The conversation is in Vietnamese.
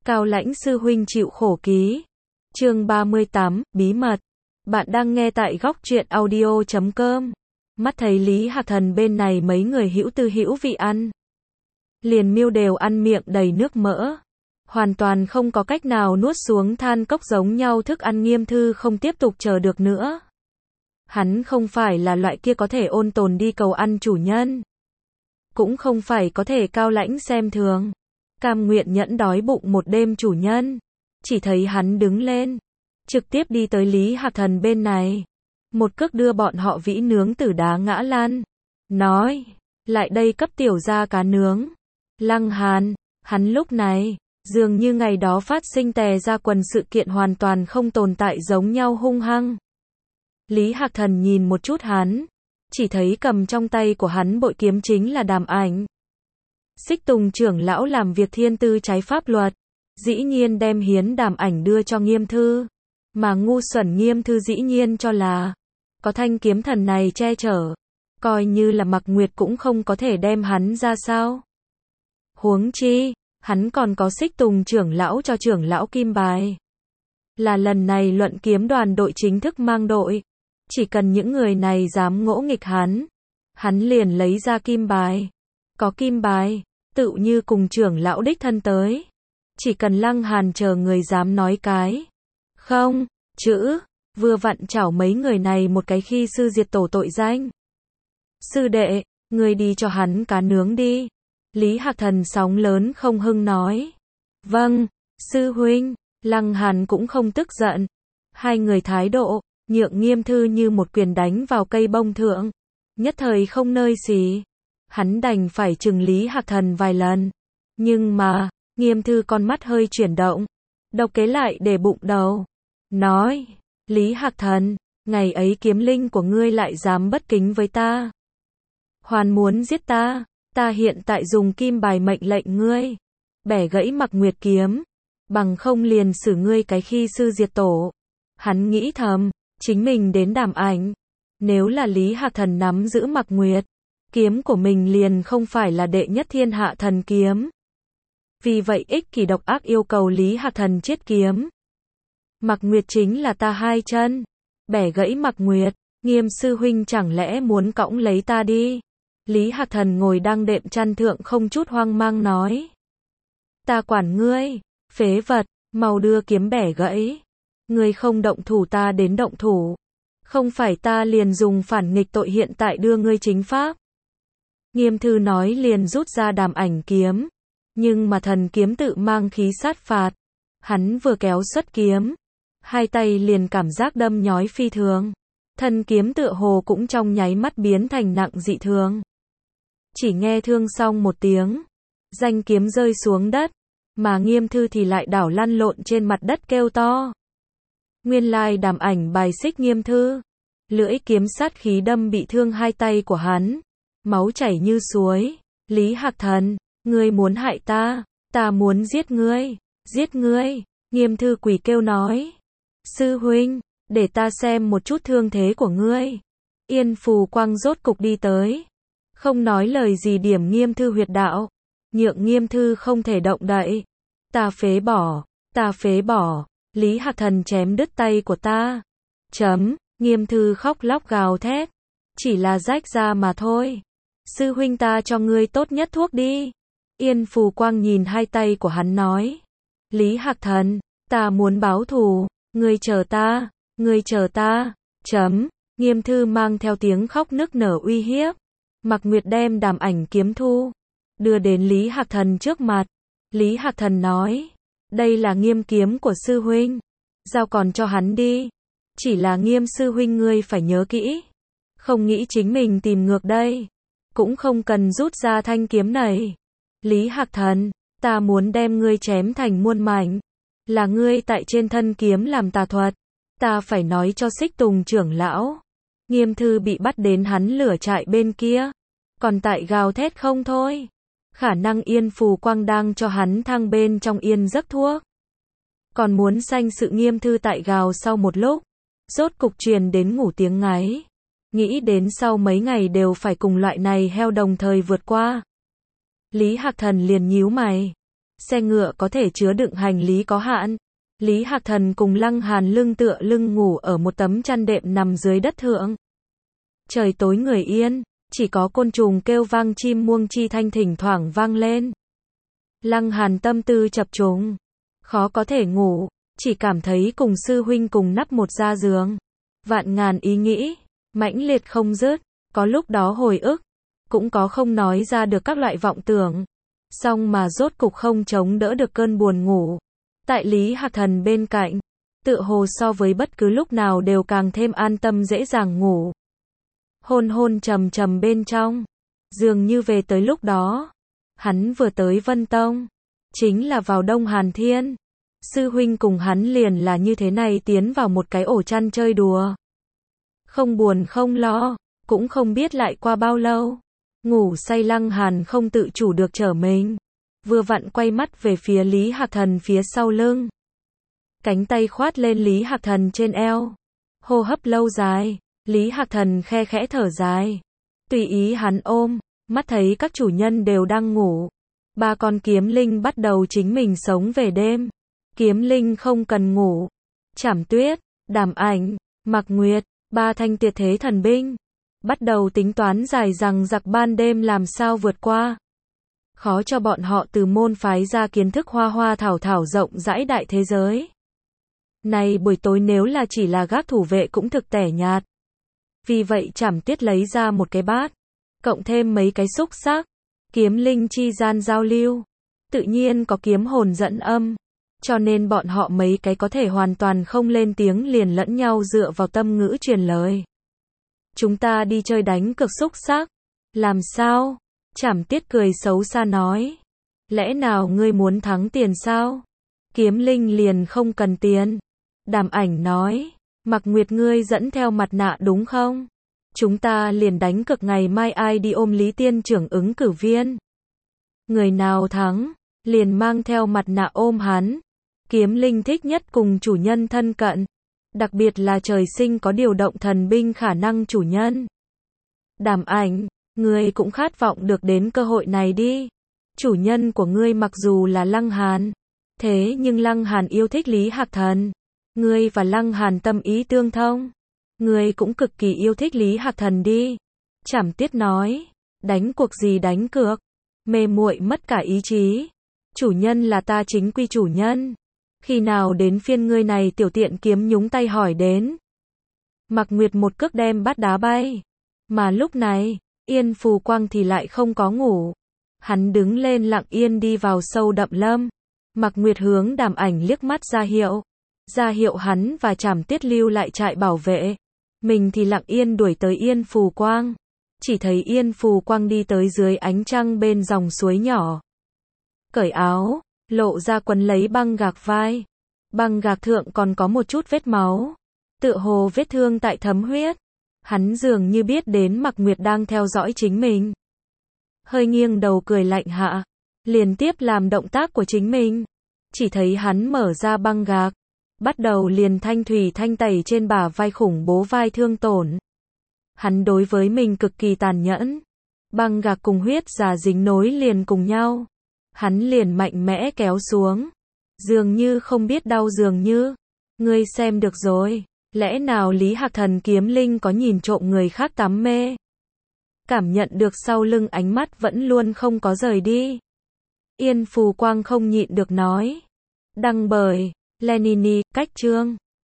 Cao Lãnh sư huynh chịu khổ ký. Chương 38, bí mật. Bạn đang nghe tại góc truyện audio.com. Mắt thấy Lý Hạc Thần bên này mấy người hữu tư hữu vị ăn. Liền miêu đều ăn miệng đầy nước mỡ. Hoàn toàn không có cách nào nuốt xuống than cốc giống nhau thức ăn. Nghiêm Thư không tiếp tục chờ được nữa. Hắn không phải là loại kia có thể ôn tồn đi cầu ăn chủ nhân. Cũng không phải có thể Cao Lãnh xem thường. Cam nguyện nhẫn đói bụng một đêm chủ nhân. Chỉ thấy hắn đứng lên. Trực tiếp đi tới Lý Hạc Thần bên này. Một cước đưa bọn họ vĩ nướng tử đá ngã lăn. Nói. Lại đây cấp tiểu gia cá nướng. Lăng Hàn. Hắn lúc này. Dường như ngày đó phát sinh tè ra quần sự kiện hoàn toàn không tồn tại giống nhau hung hăng. Lý Hạc Thần nhìn một chút hắn. Chỉ thấy cầm trong tay của hắn bội kiếm chính là Đàm Ảnh. Xích Tùng trưởng lão làm việc thiên tư trái pháp luật. Dĩ nhiên đem hiến Đàm Ảnh đưa cho Nghiêm Thư. Mà ngu xuẩn Nghiêm Thư dĩ nhiên cho là có thanh kiếm thần này che chở. Coi như là Mặc Nguyệt cũng không có thể đem hắn ra sao. Huống chi, hắn còn có Xích Tùng trưởng lão cho trưởng lão kim bài. Là lần này luận kiếm đoàn đội chính thức mang đội. Chỉ cần những người này dám ngỗ nghịch hắn liền lấy ra kim bài. Có kim bài, tự như cùng trưởng lão đích thân tới. Chỉ cần Lăng Hàn chờ người dám nói cái không, chữ, vừa vặn chảo mấy người này một cái khi sư diệt tổ tội danh. Sư đệ, người đi cho hắn cá nướng đi. Lý Hạc Thần sóng lớn không hưng nói. Vâng, sư huynh. Lăng Hàn cũng không tức giận. Hai người thái độ, nhượng Nghiêm Thư như một quyền đánh vào cây bông thượng. Nhất thời không nơi xì. Hắn đành phải chừng Lý Hạc Thần vài lần. Nhưng mà, Nghiêm Thư con mắt hơi chuyển động. Độc kế lại để bụng đầu. Nói, Lý Hạc Thần, ngày ấy kiếm linh của ngươi lại dám bất kính với ta. Hoàn muốn giết ta, ta hiện tại dùng kim bài mệnh lệnh ngươi. Bẻ gãy Mặc Nguyệt kiếm. Bằng không liền xử ngươi cái khi sư diệt tổ. Hắn nghĩ thầm, chính mình đến Đàm Ảnh. Nếu là Lý Hạc Thần nắm giữ Mặc Nguyệt, kiếm của mình liền không phải là đệ nhất thiên hạ thần kiếm. Vì vậy ích kỷ độc ác yêu cầu Lý Hạc Thần chết kiếm. Mặc Nguyệt chính là ta hai chân. Bẻ gãy Mặc Nguyệt, Nghiêm sư huynh chẳng lẽ muốn cõng lấy ta đi. Lý Hạc Thần ngồi đang đệm chăn thượng không chút hoang mang nói. Ta quản ngươi, phế vật, mau đưa kiếm bẻ gãy. Ngươi không động thủ ta đến động thủ. Không phải ta liền dùng phản nghịch tội hiện tại đưa ngươi chính pháp. Nghiêm Thư nói liền rút ra Đàm Ảnh kiếm. Nhưng mà thần kiếm tự mang khí sát phạt. Hắn vừa kéo xuất kiếm. Hai tay liền cảm giác đâm nhói phi thường. Thân kiếm tựa hồ cũng trong nháy mắt biến thành nặng dị thường. Chỉ nghe thương xong một tiếng. Danh kiếm rơi xuống đất. Mà Nghiêm Thư thì lại đảo lăn lộn trên mặt đất kêu to. Nguyên lai Đàm Ảnh bài xích Nghiêm Thư. Lưỡi kiếm sát khí đâm bị thương hai tay của hắn. Máu chảy như suối. Lý Hạc Thần, ngươi muốn hại ta. Ta muốn giết ngươi. Giết ngươi. Nghiêm Thư quỳ kêu nói. Sư huynh, để ta xem một chút thương thế của ngươi. Yên Phù Quang rốt cục đi tới. Không nói lời gì điểm Nghiêm Thư huyệt đạo. Nhượng Nghiêm Thư không thể động đậy. Ta phế bỏ. Ta phế bỏ. Lý Hạc Thần chém đứt tay của ta. Chấm. Nghiêm Thư khóc lóc gào thét. Chỉ là rách ra mà thôi. Sư huynh ta cho ngươi tốt nhất thuốc đi. Yên Phù Quang nhìn hai tay của hắn nói. Lý Hạc Thần, ta muốn báo thù. Ngươi chờ ta. Ngươi chờ ta. Chấm. Nghiêm Thư mang theo tiếng khóc nức nở uy hiếp. Mặc Nguyệt đem Đàm Ảnh kiếm thu. Đưa đến Lý Hạc Thần trước mặt. Lý Hạc Thần nói. Đây là Nghiêm kiếm của sư huynh. Giao còn cho hắn đi. Chỉ là Nghiêm sư huynh ngươi phải nhớ kỹ. Không nghĩ chính mình tìm ngược đây. Cũng không cần rút ra thanh kiếm này. Lý Hạc Thần, ta muốn đem ngươi chém thành muôn mảnh. Là ngươi tại trên thân kiếm làm tà thuật. Ta phải nói cho Xích Tùng trưởng lão. Nghiêm Thư bị bắt đến hắn lửa trại bên kia. Còn tại gào thét không thôi. Khả năng Yên Phù Quang đang cho hắn thăng bên trong yên giấc thuốc. Còn muốn sanh sự Nghiêm Thư tại gào sau một lúc. Rốt cục truyền đến ngủ tiếng ngáy. Nghĩ đến sau mấy ngày đều phải cùng loại này heo đồng thời vượt qua. Lý Hạc Thần liền nhíu mày. xe ngựa có thể chứa đựng hành lý có hạn. Lý Hạc Thần cùng Lăng Hàn lưng tựa lưng ngủ ở một tấm chăn đệm nằm dưới đất thượng. Trời tối người yên, chỉ có côn trùng kêu vang, chim muông chi thanh thỉnh thoảng vang lên. Lăng Hàn tâm tư chập trùng, khó có thể ngủ, chỉ cảm thấy cùng sư huynh cùng nắp một gia giường. Vạn ngàn ý nghĩ, mãnh liệt không dứt, có lúc đó hồi ức, cũng có không nói ra được các loại vọng tưởng. Song mà rốt cục không chống đỡ được cơn buồn ngủ. Tại Lý Hạc Thần bên cạnh, tựa hồ so với bất cứ lúc nào đều càng thêm an tâm dễ dàng ngủ. Hôn hôn trầm trầm bên trong, dường như về tới lúc đó, hắn vừa tới Vân Tông, chính là vào Đông Hàn Thiên. Sư huynh cùng hắn liền là như thế này tiến vào một cái ổ chăn chơi đùa. Không buồn không lo, cũng không biết lại qua bao lâu. Ngủ say Lăng Hàn không tự chủ được trở mình. Vừa vặn quay mắt về phía Lý Hạc Thần phía sau lưng. Cánh tay khoát lên Lý Hạc Thần trên eo. Hô hấp lâu dài, Lý Hạc Thần khe khẽ thở dài. Tùy ý hắn ôm, mắt thấy các chủ nhân đều đang ngủ. Ba con kiếm linh bắt đầu chính mình sống về đêm. Kiếm linh không cần ngủ. Trảm Tuyết, Đàm Ảnh, Mạc Nguyệt, ba thanh tuyệt thế thần binh. Bắt đầu tính toán dài rằng giặc ban đêm làm sao vượt qua. Khó cho bọn họ từ môn phái ra kiến thức hoa hoa thảo thảo rộng rãi đại thế giới. Này buổi tối nếu là chỉ là gác thủ vệ cũng thực tẻ nhạt. Vì vậy Trảm Tuyết lấy ra một cái bát, cộng thêm mấy cái xúc xắc, kiếm linh chi gian giao lưu. Tự nhiên có kiếm hồn dẫn âm, cho nên bọn họ mấy cái có thể hoàn toàn không lên tiếng liền lẫn nhau dựa vào tâm ngữ truyền lời. Chúng ta đi chơi đánh cược xúc xắc. Làm sao? Trảm Tuyết cười xấu xa nói. Lẽ nào ngươi muốn thắng tiền sao? Kiếm linh liền không cần tiền. Đàm Ảnh nói. Mạc Nguyệt ngươi dẫn theo mặt nạ đúng không? Chúng ta liền đánh cược ngày mai ai đi ôm Lý Tiên trưởng ứng cử viên. Người nào thắng, liền mang theo mặt nạ ôm hắn. Kiếm linh thích nhất cùng chủ nhân thân cận. Đặc biệt là trời sinh có điều động thần binh khả năng chủ nhân. Đàm Ảnh, ngươi cũng khát vọng được đến cơ hội này đi. Chủ nhân của ngươi mặc dù là Lăng Hàn, thế nhưng Lăng Hàn yêu thích Lý Hạc Thần. Ngươi và Lăng Hàn tâm ý tương thông. Ngươi cũng cực kỳ yêu thích Lý Hạc Thần đi. Trảm Tuyết nói, đánh cuộc gì đánh cược, mê muội mất cả ý chí. Chủ nhân là ta chính quy chủ nhân. Khi nào đến phiên ngươi này tiểu tiện kiếm nhúng tay hỏi đến. Mạc Nguyệt một cước đem bát đá bay. Mà lúc này, Yên Phù Quang thì lại không có ngủ. Hắn đứng lên lặng yên đi vào sâu đậm lâm. Mạc Nguyệt hướng Đàm Ảnh liếc mắt ra hiệu hắn và Trảm Tuyết lưu lại trại bảo vệ. Mình thì lặng yên đuổi tới Yên Phù Quang. Chỉ thấy Yên Phù Quang đi tới dưới ánh trăng bên dòng suối nhỏ. Cởi áo, lộ ra quấn lấy băng gạc vai. Băng gạc thượng còn có một chút vết máu. Tựa hồ vết thương tại thấm huyết. Hắn dường như biết đến Mạc Nguyệt đang theo dõi chính mình. Hơi nghiêng đầu cười lạnh hạ. Liền tiếp làm động tác của chính mình. Chỉ thấy hắn mở ra băng gạc. Bắt đầu liền thanh thủy thanh tẩy trên bả vai khủng bố vai thương tổn. Hắn đối với mình cực kỳ tàn nhẫn. Băng gạc cùng huyết giả dính nối liền cùng nhau. Hắn liền mạnh mẽ kéo xuống. Dường như không biết đau dường như. Ngươi xem được rồi. Lẽ nào Lý Hạc Thần kiếm linh có nhìn trộm người khác tắm mê? Cảm nhận được sau lưng ánh mắt vẫn luôn không có rời đi. Yên Phù Quang không nhịn được nói. Đăng bởi Lenini, cách chương.